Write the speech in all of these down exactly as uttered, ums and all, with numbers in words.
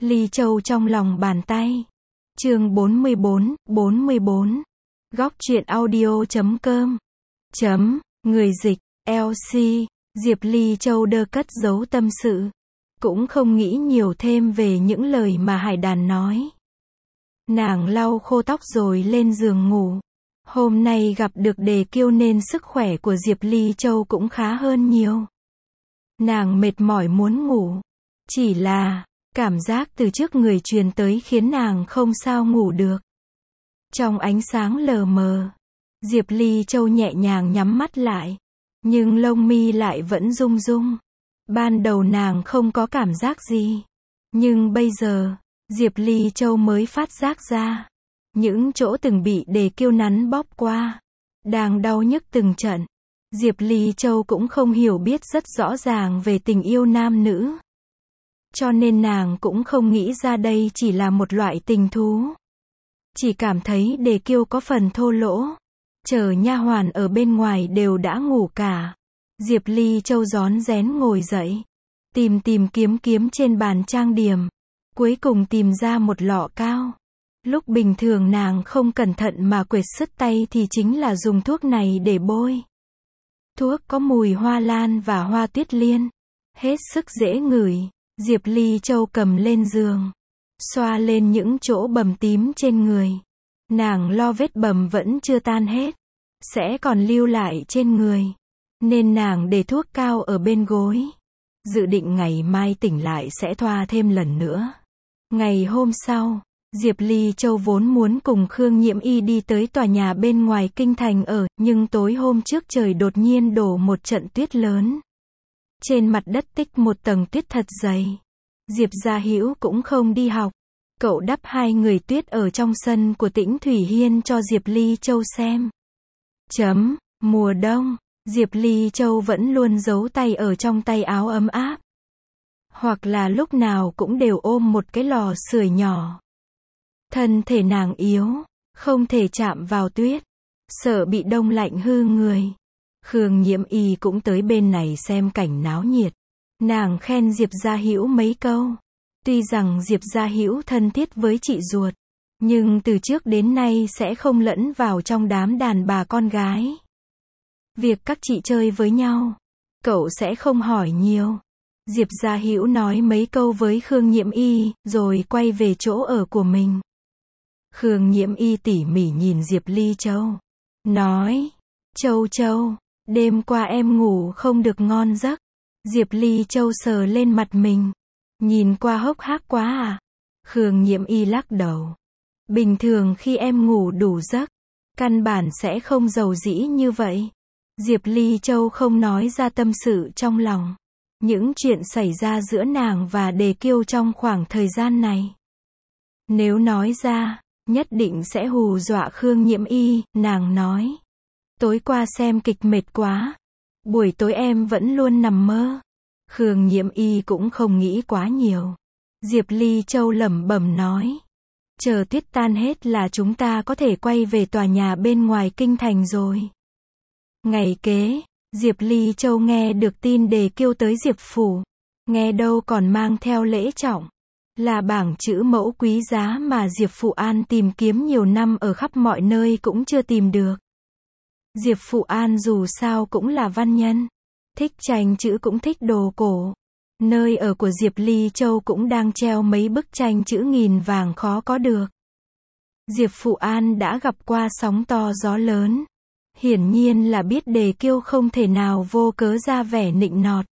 Ly Châu trong lòng bàn tay. Chương bốn mươi bốn, bốn mươi bốn. Góc truyện audio chấm com. Chấm, người dịch, lờ xê, Diệp Ly Châu đơ cất giấu tâm sự. Cũng không nghĩ nhiều thêm về những lời mà Hải Đàn nói. Nàng lau khô tóc rồi lên giường ngủ. Hôm nay gặp được Đề Kiêu nên sức khỏe của Diệp Ly Châu cũng khá hơn nhiều. Nàng mệt mỏi muốn ngủ. Chỉ là, cảm giác từ trước người truyền tới khiến nàng không sao ngủ được. Trong ánh sáng lờ mờ, Diệp Ly Châu nhẹ nhàng nhắm mắt lại. Nhưng lông mi lại vẫn rung rung. Ban đầu nàng không có cảm giác gì. Nhưng bây giờ, Diệp Ly Châu mới phát giác ra. Những chỗ từng bị Đề Kiêu nắn bóp qua, đang đau nhức từng trận. Diệp Ly Châu cũng không hiểu biết rất rõ ràng về tình yêu nam nữ. Cho nên nàng cũng không nghĩ ra đây chỉ là một loại tình thú. Chỉ cảm thấy Đề Kiêu có phần thô lỗ. Chờ nha hoàn ở bên ngoài đều đã ngủ cả. Diệp Ly Châu rón rén ngồi dậy. Tìm tìm kiếm kiếm trên bàn trang điểm. Cuối cùng tìm ra một lọ cao. Lúc bình thường nàng không cẩn thận mà quệt sứt tay thì chính là dùng thuốc này để bôi. Thuốc có mùi hoa lan và hoa tuyết liên. Hết sức dễ ngửi. Diệp Ly Châu cầm lên giường. Xoa lên những chỗ bầm tím trên người. Nàng lo vết bầm vẫn chưa tan hết. Sẽ còn lưu lại trên người. Nên nàng để thuốc cao ở bên gối. Dự định ngày mai tỉnh lại sẽ thoa thêm lần nữa. Ngày hôm sau, Diệp Ly Châu vốn muốn cùng Khương Nhiễm Y đi tới tòa nhà bên ngoài kinh thành ở, nhưng tối hôm trước trời đột nhiên đổ một trận tuyết lớn. Trên mặt đất tích một tầng tuyết thật dày. Diệp Gia Hữu cũng không đi học. Cậu đắp hai người tuyết ở trong sân của Tĩnh Thủy Hiên cho Diệp Ly Châu xem. Chấm, mùa đông, Diệp Ly Châu vẫn luôn giấu tay ở trong tay áo ấm áp. Hoặc là lúc nào cũng đều ôm một cái lò sưởi nhỏ. Thân thể nàng yếu, không thể chạm vào tuyết. Sợ bị đông lạnh hư người. Khương Nhiễm Y cũng tới bên này xem cảnh náo nhiệt. Nàng khen Diệp Gia Hữu mấy câu. Tuy rằng Diệp Gia Hữu thân thiết với chị ruột, nhưng từ trước đến nay sẽ không lẫn vào trong đám đàn bà con gái. Việc các chị chơi với nhau, cậu sẽ không hỏi nhiều. Diệp Gia Hữu nói mấy câu với Khương Nhiễm Y, rồi quay về chỗ ở của mình. Khương Nhiễm Y tỉ mỉ nhìn Diệp Ly Châu. Nói, Châu Châu, đêm qua em ngủ không được ngon giấc. Diệp Ly Châu sờ lên mặt mình. Nhìn qua hốc hác quá à? Khương Nhiễm Y lắc đầu. Bình thường khi em ngủ đủ giấc, căn bản sẽ không dầu dĩ như vậy. Diệp Ly Châu không nói ra tâm sự trong lòng. Những chuyện xảy ra giữa nàng và Đề Kiêu trong khoảng thời gian này. Nếu nói ra, nhất định sẽ hù dọa Khương Nhiễm Y, nàng nói. Tối qua xem kịch mệt quá. Buổi tối em vẫn luôn nằm mơ. Khương Nhiễm Y cũng không nghĩ quá nhiều. Diệp Ly Châu lẩm bẩm nói. Chờ tuyết tan hết là chúng ta có thể quay về tòa nhà bên ngoài kinh thành rồi. Ngày kế, Diệp Ly Châu nghe được tin Đề Kiêu tới Diệp Phủ. Nghe đâu còn mang theo lễ trọng. Là bảng chữ mẫu quý giá mà Diệp Phụ An tìm kiếm nhiều năm ở khắp mọi nơi cũng chưa tìm được. Diệp Phụ An dù sao cũng là văn nhân. Thích tranh chữ cũng thích đồ cổ. Nơi ở của Diệp Ly Châu cũng đang treo mấy bức tranh chữ nghìn vàng khó có được. Diệp Phụ An đã gặp qua sóng to gió lớn. Hiển nhiên là biết Đề Kiêu không thể nào vô cớ ra vẻ nịnh nọt.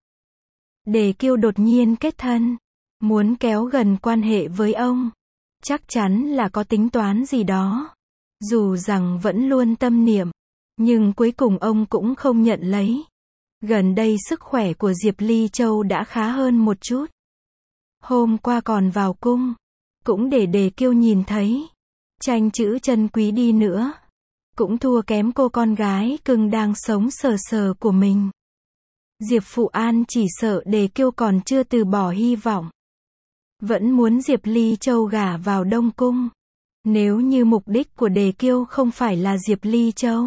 Đề Kiêu đột nhiên kết thân. Muốn kéo gần quan hệ với ông. Chắc chắn là có tính toán gì đó. Dù rằng vẫn luôn tâm niệm. Nhưng cuối cùng ông cũng không nhận lấy. Gần đây sức khỏe của Diệp Ly Châu đã khá hơn một chút. Hôm qua còn vào cung. Cũng để Đề Kiêu nhìn thấy. Tranh chữ chân quý đi nữa. Cũng thua kém cô con gái cưng đang sống sờ sờ của mình. Diệp Phụ An chỉ sợ Đề Kiêu còn chưa từ bỏ hy vọng. Vẫn muốn Diệp Ly Châu gả vào Đông Cung. Nếu như mục đích của Đề Kiêu không phải là Diệp Ly Châu,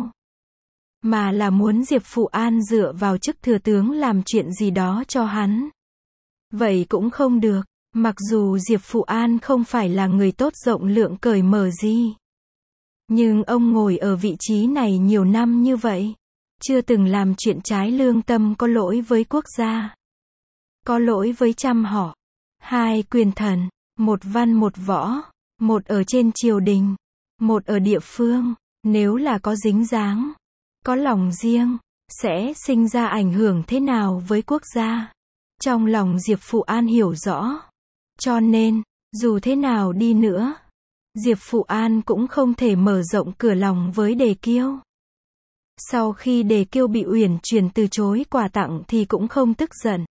mà là muốn Diệp Phụ An dựa vào chức thừa tướng làm chuyện gì đó cho hắn. Vậy cũng không được. Mặc dù Diệp Phụ An không phải là người tốt rộng lượng cởi mở gì. Nhưng ông ngồi ở vị trí này nhiều năm như vậy. Chưa từng làm chuyện trái lương tâm có lỗi với quốc gia. Có lỗi với trăm họ. Hai quyền thần. Một văn một võ. Một ở trên triều đình. Một ở địa phương. Nếu là có dính dáng. Có lòng riêng. Sẽ sinh ra ảnh hưởng thế nào với quốc gia. Trong lòng Diệp Phụ An hiểu rõ. Cho nên, dù thế nào đi nữa, Diệp Phụ An cũng không thể mở rộng cửa lòng với Đề Kiêu. Sau khi Đề Kiêu bị Uyển Chuyển từ chối quà tặng thì cũng không tức giận.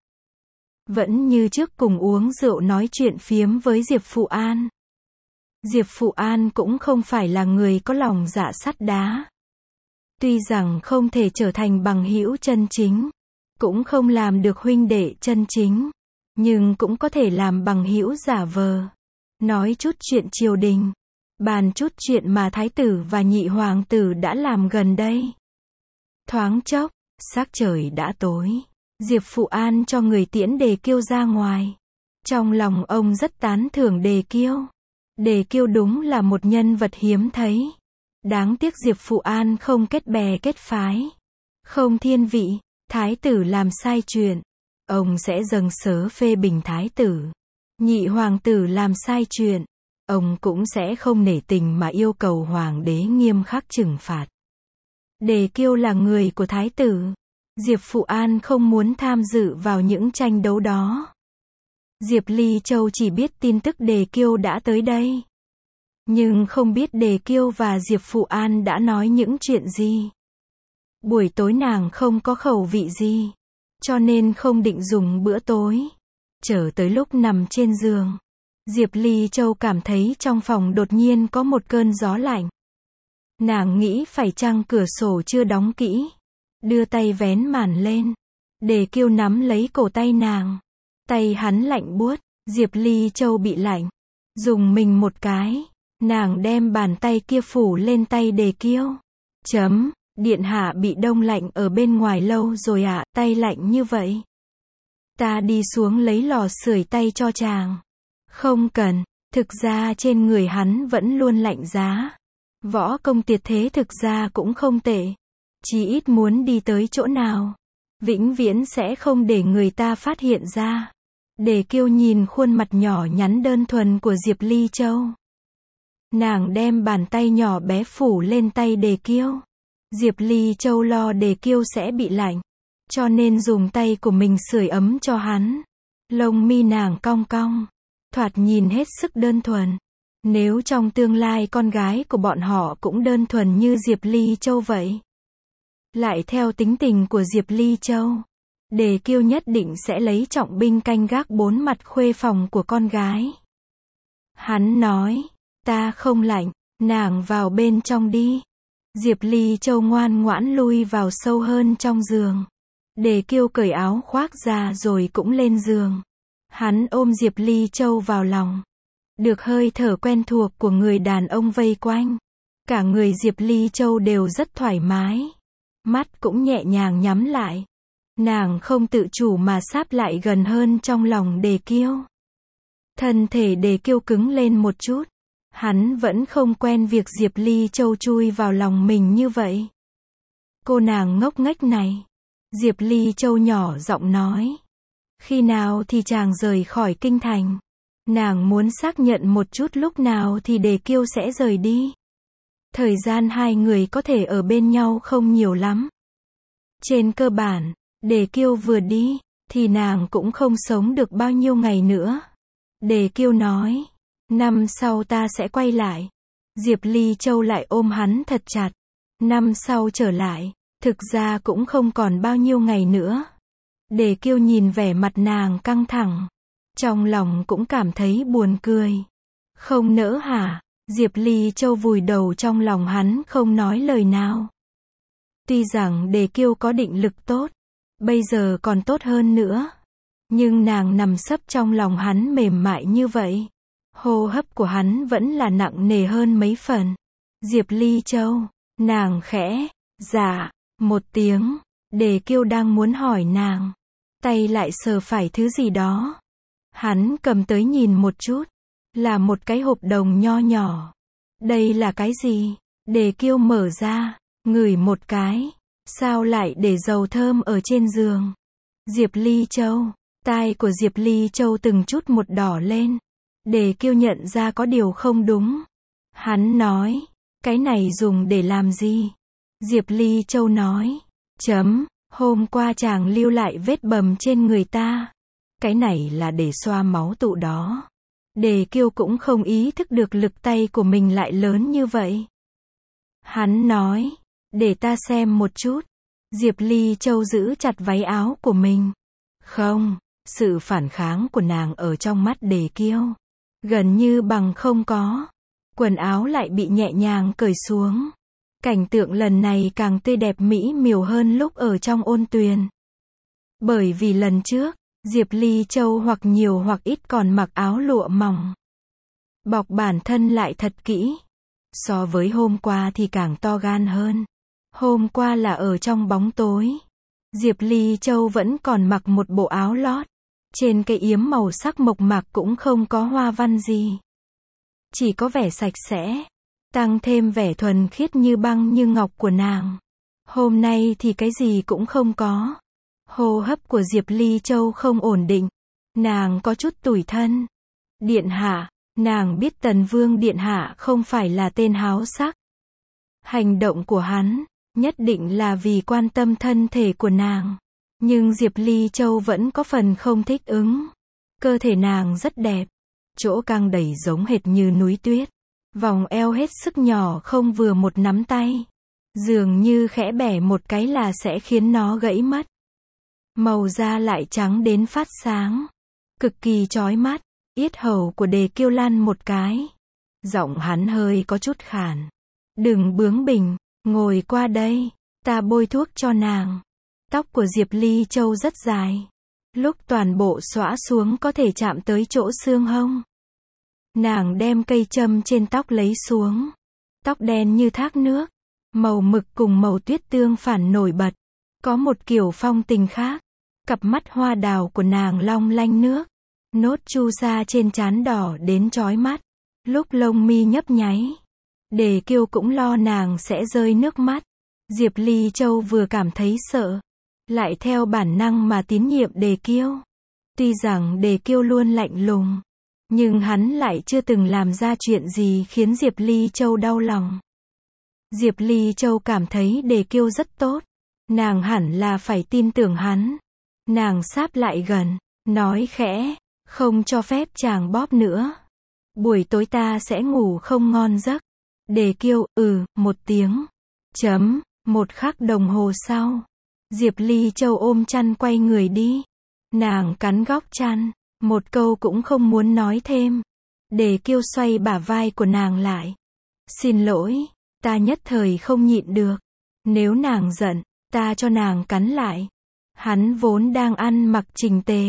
Vẫn như trước cùng uống rượu nói chuyện phiếm với Diệp Phụ An. Diệp Phụ An cũng không phải là người có lòng dạ sắt đá. Tuy rằng không thể trở thành bằng hữu chân chính, cũng không làm được huynh đệ chân chính, nhưng cũng có thể làm bằng hữu giả vờ. Nói chút chuyện triều đình, bàn chút chuyện mà thái tử và nhị hoàng tử đã làm gần đây. Thoáng chốc, sắc trời đã tối. Diệp Phụ An cho người tiễn Đề Kiêu ra ngoài. Trong lòng ông rất tán thưởng Đề Kiêu. Đề Kiêu đúng là một nhân vật hiếm thấy. Đáng tiếc Diệp Phụ An không kết bè kết phái. Không thiên vị, thái tử làm sai chuyện, ông sẽ dâng sớ phê bình thái tử. Nhị hoàng tử làm sai chuyện, ông cũng sẽ không nể tình mà yêu cầu hoàng đế nghiêm khắc trừng phạt. Đề Kiêu là người của thái tử. Diệp Phụ An không muốn tham dự vào những tranh đấu đó. Diệp Ly Châu chỉ biết tin tức Đề Kiêu đã tới đây. Nhưng không biết Đề Kiêu và Diệp Phụ An đã nói những chuyện gì. Buổi tối nàng không có khẩu vị gì, cho nên không định dùng bữa tối. Chờ tới lúc nằm trên giường, Diệp Ly Châu cảm thấy trong phòng đột nhiên có một cơn gió lạnh. Nàng nghĩ phải chăng cửa sổ chưa đóng kỹ. Đưa tay vén màn lên. Đề Kiêu nắm lấy cổ tay nàng. Tay hắn lạnh buốt. Diệp Ly Châu bị lạnh. Dùng mình một cái. Nàng đem bàn tay kia phủ lên tay Đề Kiêu. Chấm, điện hạ bị đông lạnh ở bên ngoài lâu rồi ạ, à, tay lạnh như vậy. Ta đi xuống lấy lò sưởi tay cho chàng. Không cần, thực ra trên người hắn vẫn luôn lạnh giá. Võ công tuyệt thế thực ra cũng không tệ. Chỉ ít muốn đi tới chỗ nào, vĩnh viễn sẽ không để người ta phát hiện ra. Đề Kiêu nhìn khuôn mặt nhỏ nhắn đơn thuần của Diệp Ly Châu. Nàng đem bàn tay nhỏ bé phủ lên tay Đề Kiêu. Diệp Ly Châu lo Đề Kiêu sẽ bị lạnh, cho nên dùng tay của mình sưởi ấm cho hắn. Lông mi nàng cong cong, thoạt nhìn hết sức đơn thuần. Nếu trong tương lai con gái của bọn họ cũng đơn thuần như Diệp Ly Châu vậy, lại theo tính tình của Diệp Ly Châu, Đề Kiêu nhất định sẽ lấy trọng binh canh gác bốn mặt khuê phòng của con gái. Hắn nói, ta không lạnh, nàng vào bên trong đi. Diệp Ly Châu ngoan ngoãn lui vào sâu hơn trong giường. Đề Kiêu cởi áo khoác ra rồi cũng lên giường. Hắn ôm Diệp Ly Châu vào lòng. Được hơi thở quen thuộc của người đàn ông vây quanh, cả người Diệp Ly Châu đều rất thoải mái. Mắt cũng nhẹ nhàng nhắm lại. Nàng không tự chủ mà sáp lại gần hơn trong lòng Đề Kiêu. Thân thể Đề Kiêu cứng lên một chút. Hắn vẫn không quen việc Diệp Ly Châu chui vào lòng mình như vậy. Cô nàng ngốc nghếch này. Diệp Ly Châu nhỏ giọng nói. Khi nào thì chàng rời khỏi kinh thành? Nàng muốn xác nhận một chút lúc nào thì Đề Kiêu sẽ rời đi. Thời gian hai người có thể ở bên nhau không nhiều lắm. Trên cơ bản, Đề Kiêu vừa đi, thì nàng cũng không sống được bao nhiêu ngày nữa. Đề Kiêu nói, năm sau ta sẽ quay lại. Diệp Ly Châu lại ôm hắn thật chặt. Năm sau trở lại, thực ra cũng không còn bao nhiêu ngày nữa. Đề Kiêu nhìn vẻ mặt nàng căng thẳng. Trong lòng cũng cảm thấy buồn cười. Không nỡ hả? Diệp Ly Châu vùi đầu trong lòng hắn không nói lời nào. Tuy rằng Đề Kiêu có định lực tốt, bây giờ còn tốt hơn nữa. Nhưng nàng nằm sấp trong lòng hắn mềm mại như vậy. Hô hấp của hắn vẫn là nặng nề hơn mấy phần. Diệp Ly Châu, nàng khẽ, dạ, một tiếng. Đề Kiêu đang muốn hỏi nàng, tay lại sờ phải thứ gì đó. Hắn cầm tới nhìn một chút. Là một cái hộp đồng nho nhỏ. Đây là cái gì? Đề Kiêu mở ra, ngửi một cái. Sao lại để dầu thơm ở trên giường? Diệp Ly Châu. Tai của Diệp Ly Châu từng chút một đỏ lên. Đề Kiêu nhận ra có điều không đúng. Hắn nói, cái này dùng để làm gì? Diệp Ly Châu nói, chấm, hôm qua chàng lưu lại vết bầm trên người ta. Cái này là để xoa máu tụ đó. Đề Kiêu cũng không ý thức được lực tay của mình lại lớn như vậy. Hắn nói, để ta xem một chút. Diệp Ly Châu giữ chặt váy áo của mình. Không, sự phản kháng của nàng ở trong mắt Đề Kiêu gần như bằng không có. Quần áo lại bị nhẹ nhàng cởi xuống. Cảnh tượng lần này càng tươi đẹp mỹ miều hơn lúc ở trong ôn tuyền. Bởi vì lần trước, Diệp Ly Châu hoặc nhiều hoặc ít còn mặc áo lụa mỏng. Bọc bản thân lại thật kỹ. So với hôm qua thì càng to gan hơn. Hôm qua là ở trong bóng tối. Diệp Ly Châu vẫn còn mặc một bộ áo lót. Trên cái yếm màu sắc mộc mạc cũng không có hoa văn gì. Chỉ có vẻ sạch sẽ. Tăng thêm vẻ thuần khiết như băng như ngọc của nàng. Hôm nay thì cái gì cũng không có. Hô hấp của Diệp Ly Châu không ổn định. Nàng có chút tủi thân. Điện hạ, nàng biết Tần Vương Điện hạ không phải là tên háo sắc. Hành động của hắn, nhất định là vì quan tâm thân thể của nàng. Nhưng Diệp Ly Châu vẫn có phần không thích ứng. Cơ thể nàng rất đẹp. Chỗ căng đầy giống hệt như núi tuyết. Vòng eo hết sức nhỏ không vừa một nắm tay. Dường như khẽ bẻ một cái là sẽ khiến nó gãy mất. Màu da lại trắng đến phát sáng. Cực kỳ chói mắt. Yết hầu của Đề Kiêu lăn một cái. Giọng hắn hơi có chút khàn. Đừng bướng bỉnh, ngồi qua đây. Ta bôi thuốc cho nàng. Tóc của Diệp Ly Châu rất dài. Lúc toàn bộ xõa xuống có thể chạm tới chỗ xương hông. Nàng đem cây châm trên tóc lấy xuống. Tóc đen như thác nước. Màu mực cùng màu tuyết tương phản nổi bật. Có một kiểu phong tình khác. Cặp mắt hoa đào của nàng long lanh nước. Nốt chu sa trên trán đỏ đến chói mắt. Lúc lông mi nhấp nháy. Đề Kiêu cũng lo nàng sẽ rơi nước mắt. Diệp Ly Châu vừa cảm thấy sợ. Lại theo bản năng mà tín nhiệm Đề Kiêu. Tuy rằng Đề Kiêu luôn lạnh lùng. Nhưng hắn lại chưa từng làm ra chuyện gì khiến Diệp Ly Châu đau lòng. Diệp Ly Châu cảm thấy Đề Kiêu rất tốt. Nàng hẳn là phải tin tưởng hắn. Nàng sáp lại gần, nói khẽ, không cho phép chàng bóp nữa. Buổi tối ta sẽ ngủ không ngon giấc. Đề Kiêu, ừ, một tiếng. Chấm, một khắc đồng hồ sau. Diệp Ly Châu ôm chăn quay người đi. Nàng cắn góc chăn, một câu cũng không muốn nói thêm. Đề Kiêu xoay bả vai của nàng lại. Xin lỗi, ta nhất thời không nhịn được. Nếu nàng giận, ta cho nàng cắn lại. Hắn vốn đang ăn mặc chỉnh tề.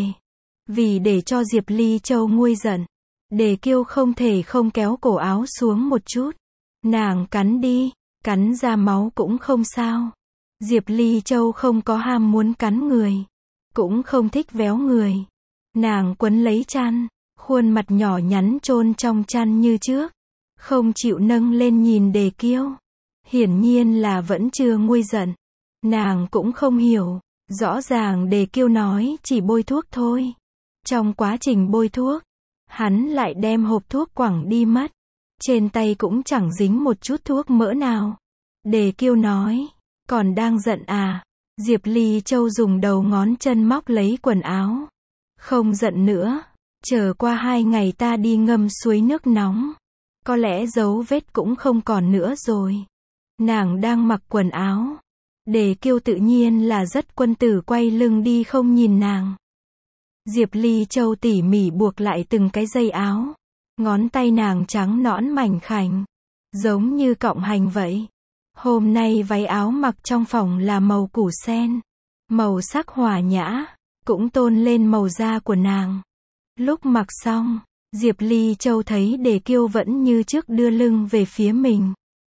Vì để cho Diệp Ly Châu nguôi giận, Đề Kiêu không thể không kéo cổ áo xuống một chút. Nàng cắn đi, cắn ra máu cũng không sao. Diệp Ly Châu không có ham muốn cắn người, cũng không thích véo người. Nàng quấn lấy chăn, khuôn mặt nhỏ nhắn chôn trong chăn như trước, không chịu nâng lên nhìn Đề Kiêu. Hiển nhiên là vẫn chưa nguôi giận. Nàng cũng không hiểu, rõ ràng Đề Kiêu nói chỉ bôi thuốc thôi. Trong quá trình bôi thuốc, hắn lại đem hộp thuốc quẳng đi mất. Trên tay cũng chẳng dính một chút thuốc mỡ nào. Đề Kiêu nói, còn đang giận à? Diệp Ly Châu dùng đầu ngón chân móc lấy quần áo. Không giận nữa, chờ qua hai ngày ta đi ngâm suối nước nóng. Có lẽ dấu vết cũng không còn nữa rồi. Nàng đang mặc quần áo. Đề Kiêu tự nhiên là rất quân tử quay lưng đi không nhìn nàng. Diệp Ly Châu tỉ mỉ buộc lại từng cái dây áo. Ngón tay nàng trắng nõn mảnh khảnh, giống như cọng hành vậy. Hôm nay váy áo mặc trong phòng là màu củ sen. Màu sắc hòa nhã, cũng tôn lên màu da của nàng. Lúc mặc xong, Diệp Ly Châu thấy Đề Kiêu vẫn như trước đưa lưng về phía mình.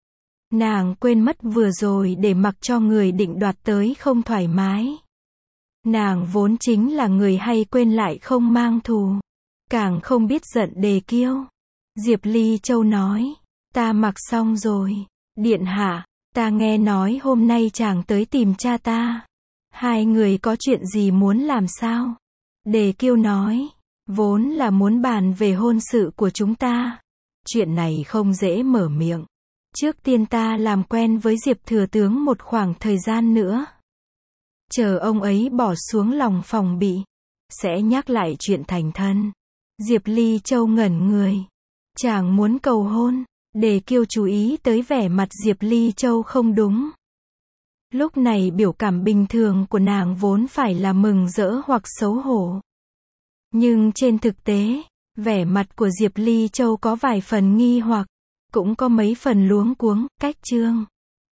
Nàng quên mất vừa rồi để mặc cho người định đoạt tới không thoải mái. Nàng vốn chính là người hay quên lại không mang thù. càng không biết giận Đề Kiêu. Diệp Ly Châu nói, ta mặc xong rồi. Điện hạ, ta nghe nói hôm nay chàng tới tìm cha ta. Hai người có chuyện gì muốn làm sao? Đề Kiêu nói, vốn là muốn bàn về hôn sự của chúng ta. Chuyện này không dễ mở miệng. Trước tiên ta làm quen với Diệp thừa tướng một khoảng thời gian nữa. Chờ ông ấy bỏ xuống lòng phòng bị, sẽ nhắc lại chuyện thành thân. Diệp Ly Châu ngẩn người. Chàng muốn cầu hôn. Đề Kiêu chú ý tới vẻ mặt Diệp Ly Châu không đúng. Lúc này biểu cảm bình thường của nàng vốn phải là mừng rỡ hoặc xấu hổ. Nhưng trên thực tế, vẻ mặt của Diệp Ly Châu có vài phần nghi hoặc, cũng có mấy phần luống cuống, cách chương.